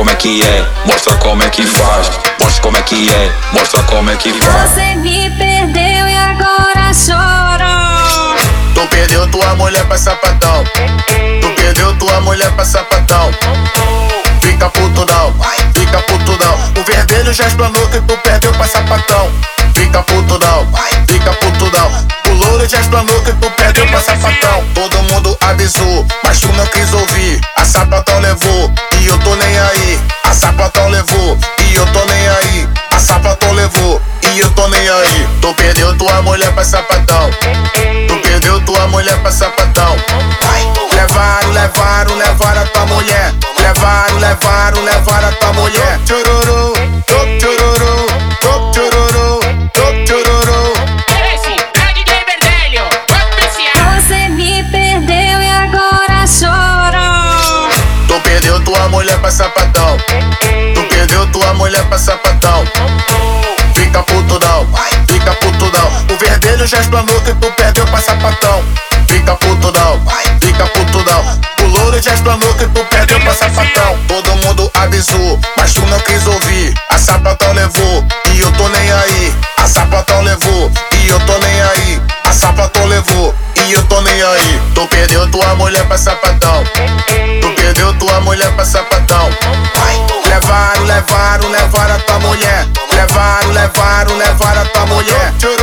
como é que é, mostra como é que faz. Mostra como é que é, mostra como é que faz. Você me perdeu e agora choro. Tu perdeu tua mulher pra sapatão. Tu perdeu tua mulher pra sapatão. Fica puto não, fica puto não. O vermelho já explanou que tu perdeu pra sapatão. Fica puto não, fica puto não. O louro já explanou que tu perdeu pra sapatão. Todo mundo avisou, mas tu não quis ouvir. A sapatão levou, e eu tô nem aí. A sapatão levou, e eu tô nem aí. A sapatão levou, e eu tô nem aí. Tu perdeu tua mulher pra sapatão. Tu perdeu tua mulher pra sapatão. Levaram, levaram, levaram a tua mulher. Levaram, levaram, levaram a tua mulher. Tchururu, top tchururu, top tchururu, top tchururu. Esse é o DJ Verdelho, oficial. Você me perdeu e agora choro. Tu perdeu tua mulher pra sapatão. Tu perdeu tua mulher pra sapatão. Fica puto não, fica puto não. O vermelho já explanou que tu perdeu pra sapatão. Fica puto não, fica puto não. O louro já explanou que tu perdeu pra sapatão. Todo mundo avisou, mas tu não quis ouvir. A sapatão levou, e eu tô nem aí. A sapatão levou, e eu tô nem aí. A sapatão levou, e eu tô nem aí. Tu perdeu tua mulher pra sapatão. Tu perdeu tua mulher pra sapatão. Levaram, levaram, levaram a tua mulher. Levaram, levaram, levaram a tua mulher.